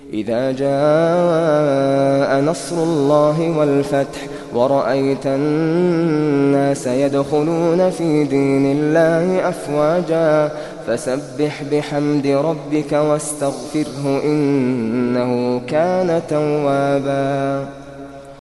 إذا جاء نصر الله والفتح ورأيت الناس يدخلون في دين الله أفواجا فسبح بحمد ربك واستغفره إنه كان توابا.